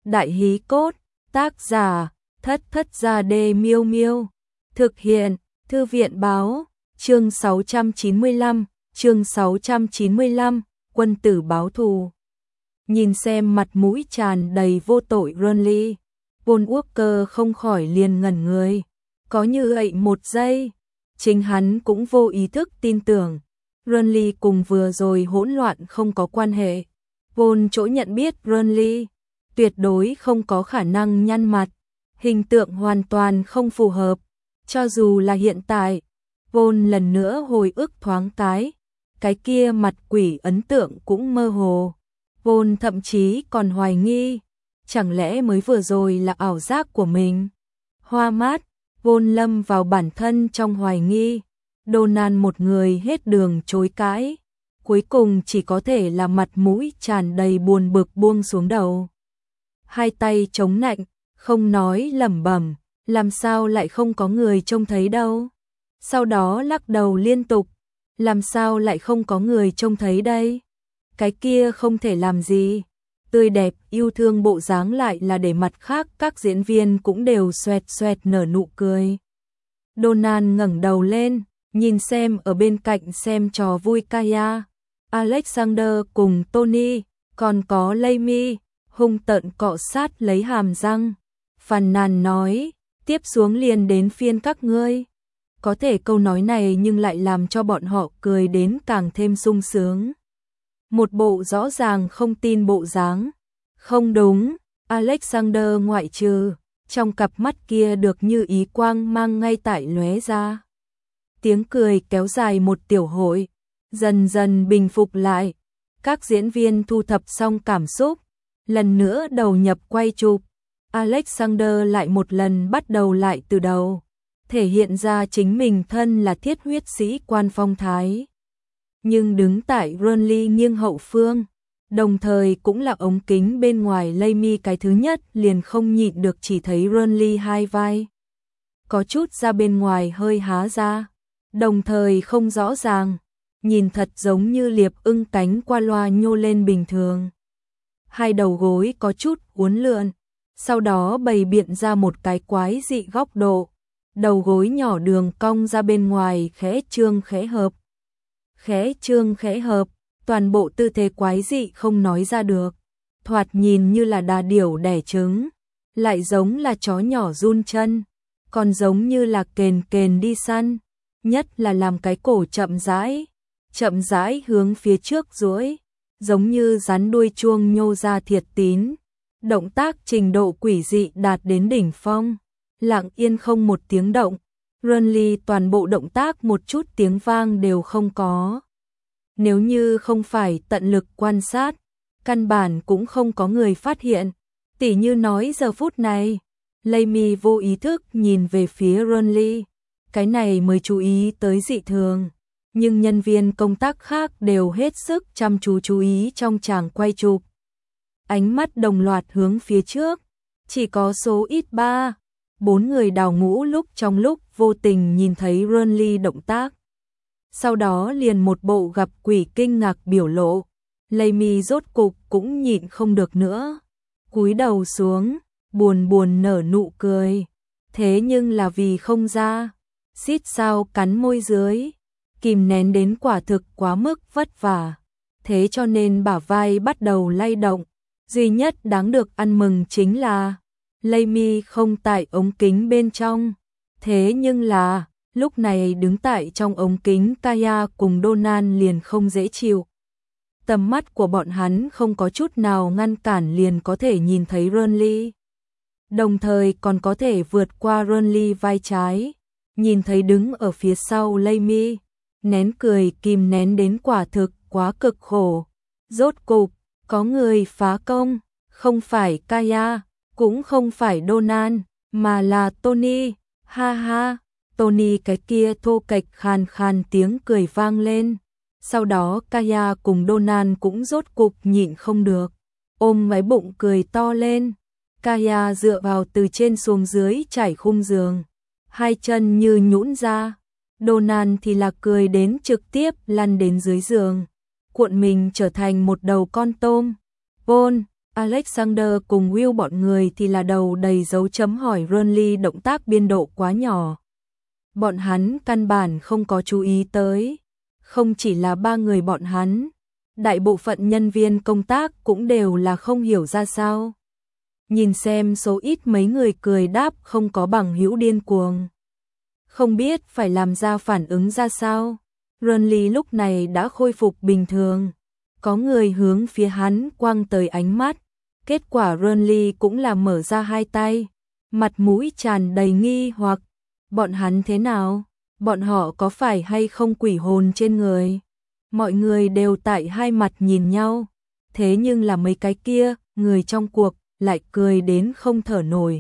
Đại hí cốt, tác giả, Thất Thất Gia Đê Miêu Miêu. Thực hiện, Thư viện báo, chương 695, quân tử báo thù. Nhìn xem mặt mũi tràn đầy vô tội Renly, Paul Walker không khỏi liền ngẩn người. Có như vậy một giây, chính hắn cũng vô ý thức tin tưởng Renly cùng vừa rồi hỗn loạn không có quan hệ. Paul chỗ nhận biết Renly tuyệt đối không có khả năng nhăn mặt, hình tượng hoàn toàn không phù hợp. Cho dù là hiện tại, Paul lần nữa hồi ức thoáng cái kia mặt quỷ ấn tượng cũng mơ hồ. Paul thậm chí còn hoài nghi, chẳng lẽ mới vừa rồi là ảo giác của mình. Hoa mát, Paul lâm vào bản thân trong hoài nghi. Donald một người hết đường chối cãi, cuối cùng chỉ có thể là mặt mũi tràn đầy buồn bực buông xuống đầu. Hai tay chống nạnh, không nói lẩm bẩm, làm sao lại không có người trông thấy đâu. Sau đó lắc đầu liên tục, làm sao lại không có người trông thấy đây. Cái kia không thể làm gì. Tươi đẹp yêu thương bộ dáng lại là để mặt khác các diễn viên cũng đều xoẹt xoẹt nở nụ cười. Donald ngẩng đầu lên, nhìn xem ở bên cạnh xem trò vui Kaya, Alexander cùng Tony, còn có Laymi, hung tợn cọ sát lấy hàm răng. Phàn nàn nói, tiếp xuống liền đến phiên các ngươi. Có thể câu nói này nhưng lại làm cho bọn họ cười đến càng thêm sung sướng. Một bộ rõ ràng không tin bộ dáng. Không đúng, Alexander ngoại trừ, trong cặp mắt kia được như ý quang mang ngay tại lóe ra. Tiếng cười kéo dài một tiểu hội, dần dần bình phục lại. Các diễn viên thu thập xong cảm xúc, lần nữa đầu nhập quay chụp. Alexander lại một lần bắt đầu lại từ đầu, thể hiện ra chính mình thân là thiết huyết sĩ quan phong thái. Nhưng đứng tại Renly nghiêng hậu phương, đồng thời cũng là ống kính bên ngoài Laymi cái thứ nhất liền không nhịn được chỉ thấy Renly hai vai. Có chút ra bên ngoài hơi há ra, đồng thời không rõ ràng, nhìn thật giống như liệp ưng cánh qua loa nhô lên bình thường. Hai đầu gối có chút uốn lượn, sau đó bày biện ra một cái quái dị góc độ. Đầu gối nhỏ đường cong ra bên ngoài khẽ trương khẽ hợp. Khẽ trương khẽ hợp, toàn bộ tư thế quái dị không nói ra được. Thoạt nhìn như là đà điểu đẻ trứng, lại giống là chó nhỏ run chân, còn giống như là kền kền đi săn. Nhất là làm cái cổ chậm rãi hướng phía trước duỗi, giống như rắn đuôi chuông nhô ra thiệt tín. Động tác trình độ quỷ dị đạt đến đỉnh phong, lặng yên không một tiếng động. Renly toàn bộ động tác một chút tiếng vang đều không có. Nếu như không phải tận lực quan sát, căn bản cũng không có người phát hiện. Tỉ như nói giờ phút này, Laymi vô ý thức nhìn về phía Renly, cái này mới chú ý tới dị thường. Nhưng nhân viên công tác khác đều hết sức chăm chú ý trong tràng quay chụp. Ánh mắt đồng loạt hướng phía trước, chỉ có số ít 3-4 người đào ngũ trong lúc vô tình nhìn thấy Renly động tác. Sau đó liền một bộ gặp quỷ kinh ngạc biểu lộ. Laymi rốt cục cũng nhịn không được nữa, cúi đầu xuống, buồn nở nụ cười. Thế nhưng là vì không ra, xít sao cắn môi dưới, kìm nén đến quả thực quá mức vất vả. Thế cho nên bả vai bắt đầu lay động. Duy nhất đáng được ăn mừng chính là Laymi không tại ống kính bên trong. Thế nhưng là lúc này đứng tại trong ống kính Kaya cùng Donald liền không dễ chịu. Tầm mắt của bọn hắn không có chút nào ngăn cản liền có thể nhìn thấy Renly. Đồng thời còn có thể vượt qua Renly vai trái, nhìn thấy đứng ở phía sau Laymi, nén cười kìm nén đến quả thực quá cực khổ. Rốt cục có người phá công, không phải Kaya, cũng không phải Donald, mà là Tony. Ha ha, Tony cái kia thô kệch khàn khàn tiếng cười vang lên. Sau đó Kaya cùng Donald cũng rốt cục nhịn không được, ôm cái bụng cười to lên. Kaya dựa vào từ trên xuống dưới trải khung giường, hai chân như nhũn ra. Donald thì là cười đến trực tiếp lăn đến dưới giường, cuộn mình trở thành một đầu con tôm. Paul, Alexander cùng Will bọn người thì là đầu đầy dấu chấm hỏi. Renly động tác biên độ quá nhỏ, bọn hắn căn bản không có chú ý tới. Không chỉ là ba người bọn hắn, đại bộ phận nhân viên công tác cũng đều là không hiểu ra sao. Nhìn xem số ít mấy người cười đáp không có bằng hữu điên cuồng, không biết phải làm ra phản ứng ra sao. Renly lúc này đã khôi phục bình thường, có người hướng phía hắn quăng tới ánh mắt. Kết quả Renly cũng là mở ra hai tay, mặt mũi tràn đầy nghi hoặc. Bọn hắn thế nào? Bọn họ có phải hay không quỷ hồn trên người? Mọi người đều tại hai mặt nhìn nhau. Thế nhưng là mấy cái kia, người trong cuộc, lại cười đến không thở nổi.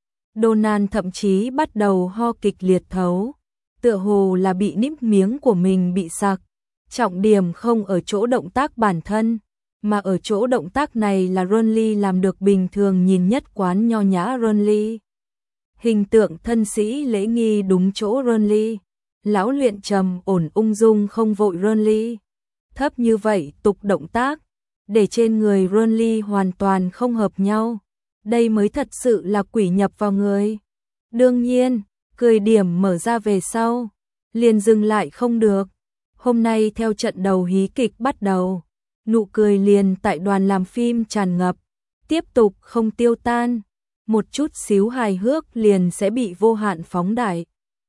Donald thậm chí bắt đầu ho kịch liệt thấu, tựa hồ là bị níp miếng của mình bị sặc. Trọng điểm không ở chỗ động tác bản thân, mà ở chỗ động tác này là Renly làm được bình thường nhìn nhất quán nho nhã Renly. Hình tượng thân sĩ lễ nghi đúng chỗ Renly, lão luyện trầm ổn ung dung không vội Renly. Thấp như vậy tục động tác, để trên người Renly hoàn toàn không hợp nhau. Đây mới thật sự là quỷ nhập vào người. Đương nhiên, cười điểm mở ra về sau, liền dừng lại không được. Hôm nay theo trận đầu hí kịch bắt đầu, nụ cười liền tại đoàn làm phim tràn ngập, tiếp tục không tiêu tan. Một chút xíu hài hước liền sẽ bị vô hạn phóng đại.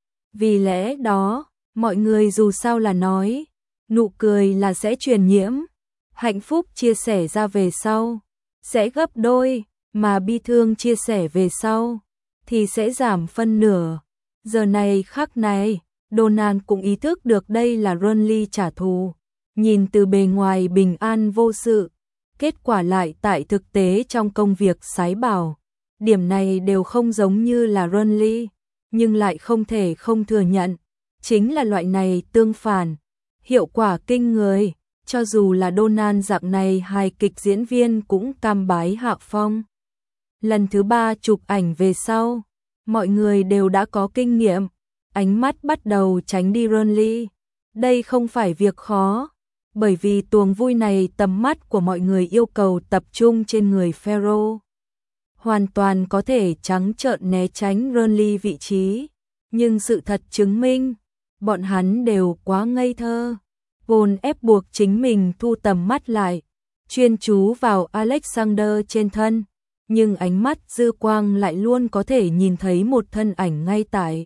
Vì lẽ đó, mọi người dù sao là nói, nụ cười là sẽ truyền nhiễm, hạnh phúc chia sẻ ra về sau, sẽ gấp đôi, mà bi thương chia sẻ về sau, thì sẽ giảm phân nửa. Giờ này khắc này, Donald cũng ý thức được đây là Renly trả thù. Nhìn từ bề ngoài bình an vô sự, kết quả lại tại thực tế trong công việc sái bảo. Điểm này đều không giống như là Renly, nhưng lại không thể không thừa nhận. Chính là loại này tương phản, hiệu quả kinh người, cho dù là Donald dạng này hài kịch diễn viên cũng cam bái hạ phong. Lần thứ 3 chụp ảnh về sau, mọi người đều đã có kinh nghiệm, ánh mắt bắt đầu tránh đi Renly. Đây không phải việc khó, bởi vì tuồng vui này tầm mắt của mọi người yêu cầu tập trung trên người Pharaoh. Hoàn toàn có thể trắng trợn né tránh Renly vị trí, nhưng sự thật chứng minh, bọn hắn đều quá ngây thơ. Vốn ép buộc chính mình thu tầm mắt lại, chuyên chú vào Alexander trên thân, nhưng ánh mắt dư quang lại luôn có thể nhìn thấy một thân ảnh ngay tại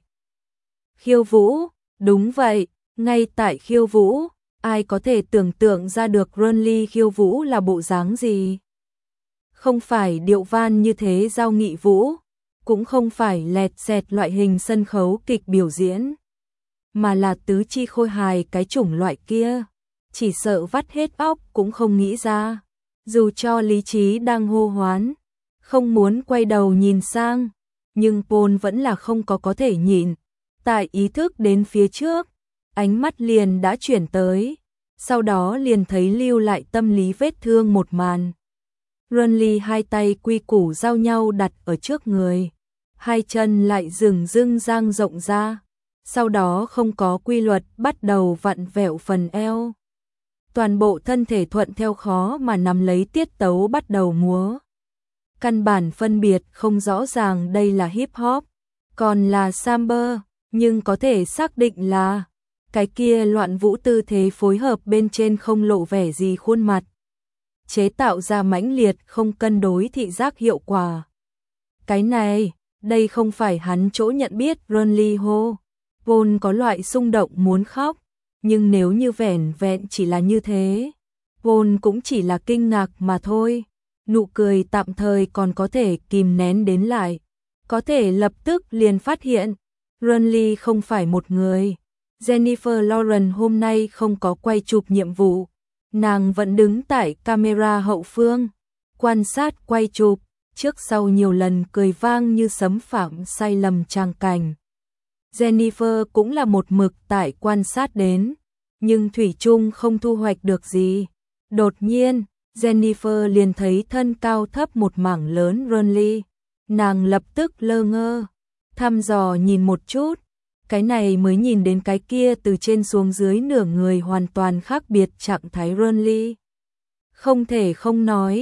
khiêu vũ. Đúng vậy, ngay tại khiêu vũ, ai có thể tưởng tượng ra được Renly khiêu vũ là bộ dáng gì? Không phải điệu van như thế giao nghị vũ, cũng không phải lẹt xẹt loại hình sân khấu kịch biểu diễn, mà là tứ chi khôi hài cái chủng loại kia, chỉ sợ vắt hết óc cũng không nghĩ ra. Dù cho lý trí đang hô hoán, không muốn quay đầu nhìn sang, nhưng Paul vẫn là không có thể nhịn. Tại ý thức đến phía trước, ánh mắt liền đã chuyển tới, sau đó liền thấy lưu lại tâm lý vết thương một màn. Renly hai tay quy củ giao nhau đặt ở trước người, hai chân lại dừng dưng dang rộng ra, sau đó không có quy luật bắt đầu vặn vẹo phần eo. Toàn bộ thân thể thuận theo khó mà nắm lấy tiết tấu bắt đầu múa. Căn bản phân biệt không rõ ràng đây là hip hop, còn là samba, nhưng có thể xác định là cái kia loạn vũ tư thế phối hợp bên trên không lộ vẻ gì khuôn mặt, chế tạo ra mãnh liệt không cân đối thị giác hiệu quả. Cái này, đây không phải hắn chỗ nhận biết Renly hô. Vốn có loại xung động muốn khóc, nhưng nếu như vẻn vẹn chỉ là như thế, vốn cũng chỉ là kinh ngạc mà thôi. Nụ cười tạm thời còn có thể kìm nén đến lại, có thể lập tức liền phát hiện, Renly không phải một người. Jennifer Lawrence hôm nay không có quay chụp nhiệm vụ, nàng vẫn đứng tại camera hậu phương, quan sát quay chụp, trước sau nhiều lần cười vang như sấm phạm sai lầm trang cảnh. Jennifer cũng là một mực tại quan sát đến, nhưng thủy chung không thu hoạch được gì. Đột nhiên, Jennifer liền thấy thân cao thấp một mảng lớn Renly, nàng lập tức lơ ngơ, thăm dò nhìn một chút, cái này mới nhìn đến cái kia từ trên xuống dưới nửa người hoàn toàn khác biệt trạng thái Renly. Không thể không nói,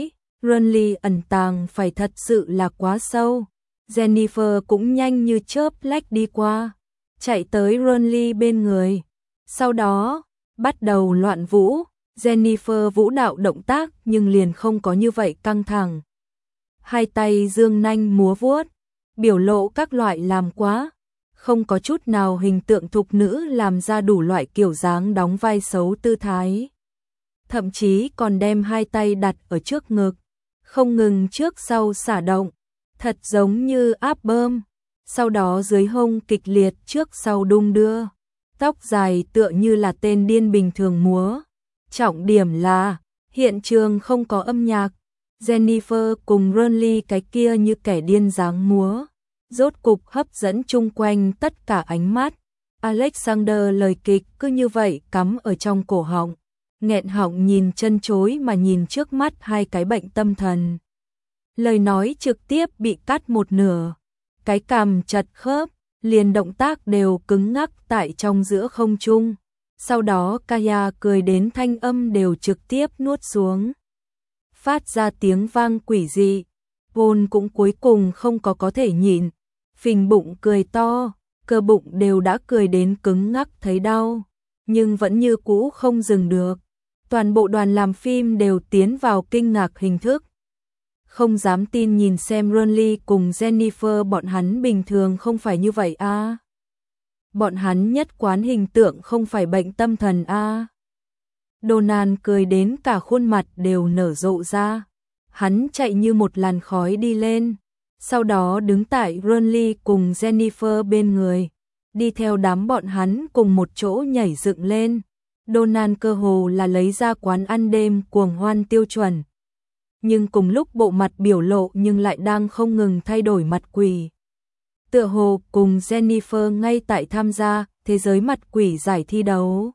Renly ẩn tàng phải thật sự là quá sâu. Jennifer cũng nhanh như chớp lách đi qua, chạy tới Renly bên người. Sau đó, bắt đầu loạn vũ. Jennifer vũ đạo động tác nhưng liền không có như vậy căng thẳng. Hai tay dương nanh múa vuốt, biểu lộ các loại làm quá, không có chút nào hình tượng thục nữ làm ra đủ loại kiểu dáng đóng vai xấu tư thái. Thậm chí còn đem hai tay đặt ở trước ngực, không ngừng trước sau xả động, thật giống như áp bơm. Sau đó dưới hông kịch liệt trước sau đung đưa, tóc dài tựa như là tên điên bình thường múa. Trọng điểm là, hiện trường không có âm nhạc. Jennifer cùng Renly cái kia như kẻ điên dáng múa, rốt cục hấp dẫn chung quanh tất cả ánh mắt. Alexander lời kịch cứ như vậy cắm ở trong cổ họng, nghẹn họng nhìn chân chối mà nhìn trước mắt hai cái bệnh tâm thần. Lời nói trực tiếp bị cắt một nửa, cái cằm chật khớp, liền động tác đều cứng ngắc tại trong giữa không trung. Sau đó Kaya cười đến thanh âm đều trực tiếp nuốt xuống, phát ra tiếng vang quỷ dị. Paul cũng cuối cùng không có thể nhịn, phình bụng cười to, cơ bụng đều đã cười đến cứng ngắc thấy đau, nhưng vẫn như cũ không dừng được. Toàn bộ đoàn làm phim đều tiến vào kinh ngạc hình thức, không dám tin nhìn xem Renly cùng Jennifer, bọn hắn bình thường không phải như vậy a. Bọn hắn nhất quán hình tượng không phải bệnh tâm thần a. Donald cười đến cả khuôn mặt đều nở rộ ra. Hắn chạy như một làn khói đi lên, sau đó đứng tại Renly cùng Jennifer bên người, đi theo đám bọn hắn cùng một chỗ nhảy dựng lên. Donald cơ hồ là lấy ra quán ăn đêm cuồng hoan tiêu chuẩn, nhưng cùng lúc bộ mặt biểu lộ nhưng lại đang không ngừng thay đổi mặt quỷ. Tựa hồ cùng Jennifer ngay tại tham gia thế giới mặt quỷ giải thi đấu.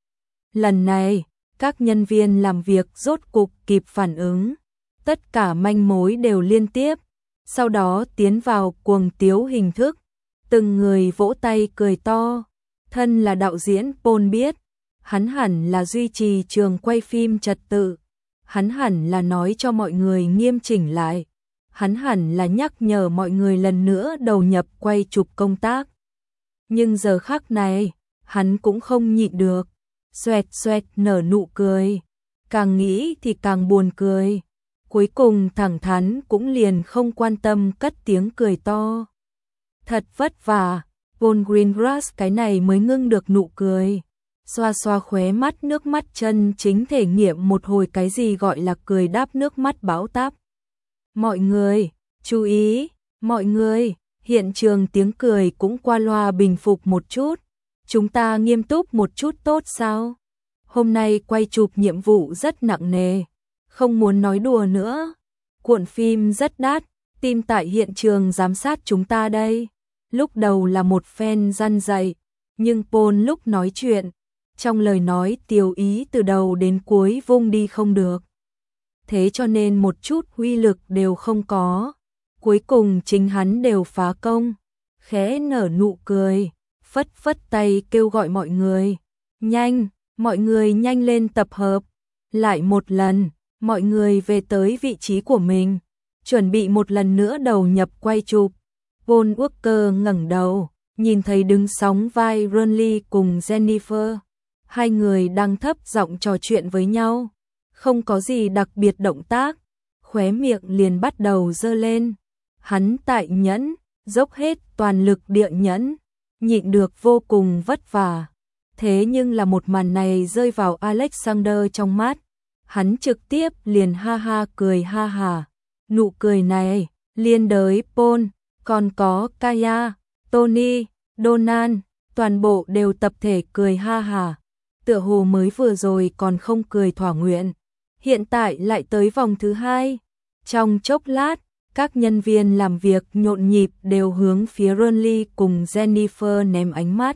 Lần này, các nhân viên làm việc rốt cục kịp phản ứng, tất cả manh mối đều liên tiếp, sau đó tiến vào cuồng tiếu hình thức, từng người vỗ tay cười to. Thân là đạo diễn Paul biết, hắn hẳn là duy trì trường quay phim trật tự, hắn hẳn là nói cho mọi người nghiêm chỉnh lại, hắn hẳn là nhắc nhở mọi người lần nữa đầu nhập quay chụp công tác. Nhưng giờ khắc này, hắn cũng không nhịn được, xoẹt xoẹt nở nụ cười, càng nghĩ thì càng buồn cười. Cuối cùng thẳng thắn cũng liền không quan tâm cất tiếng cười to. Thật vất vả, Paul Greengrass cái này mới ngưng được nụ cười, xoa xoa khóe mắt, nước mắt chân chính thể nghiệm một hồi cái gì gọi là cười đáp nước mắt bão táp. Mọi người, chú ý, mọi người, hiện trường tiếng cười cũng qua loa bình phục một chút. Chúng ta nghiêm túc một chút tốt sao? Hôm nay quay chụp nhiệm vụ rất nặng nề, không muốn nói đùa nữa. Cuộn phim rất đắt, team tại hiện trường giám sát chúng ta đây. Lúc đầu là một fan răn dạy, nhưng Paul lúc nói chuyện, trong lời nói tiều ý từ đầu đến cuối vung đi không được. Thế cho nên một chút uy lực đều không có. Cuối cùng chính hắn đều phá công, khẽ nở nụ cười, phất phất tay kêu gọi mọi người. Nhanh, mọi người nhanh lên tập hợp. Lại một lần, mọi người về tới vị trí của mình, chuẩn bị một lần nữa đầu nhập quay chụp. Paul Walker ngẩng đầu, nhìn thấy đứng sóng vai Renly cùng Jennifer. Hai người đang thấp giọng trò chuyện với nhau, không có gì đặc biệt động tác, khóe miệng liền bắt đầu giơ lên. Hắn tại nhẫn, dốc hết toàn lực địa nhẫn, nhịn được vô cùng vất vả. Thế nhưng là một màn này rơi vào Alexander trong mắt, hắn trực tiếp liền ha ha cười ha hà. Nụ cười này, liên đới Paul, còn có Kaya, Tony, Donald, toàn bộ đều tập thể cười ha hà. Tựa hồ mới vừa rồi còn không cười thỏa nguyện, hiện tại lại tới vòng thứ hai. Trong chốc lát, các nhân viên làm việc nhộn nhịp đều hướng phía Renly cùng Jennifer ném ánh mắt.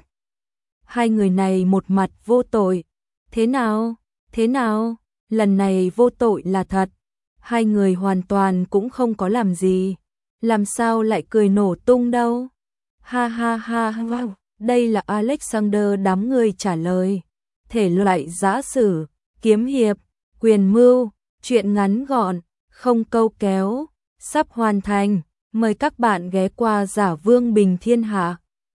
Hai người này một mặt vô tội. Thế nào? Thế nào? Lần này vô tội là thật. Hai người hoàn toàn cũng không có làm gì. Làm sao lại cười nổ tung đâu? Ha ha ha wow. Đây là Alexander đám người trả lời. Thể loại giã sử, kiếm hiệp, quyền mưu, chuyện ngắn gọn, không câu kéo, sắp hoàn thành. Mời các bạn ghé qua Giả Vương Bình Thiên Hạ.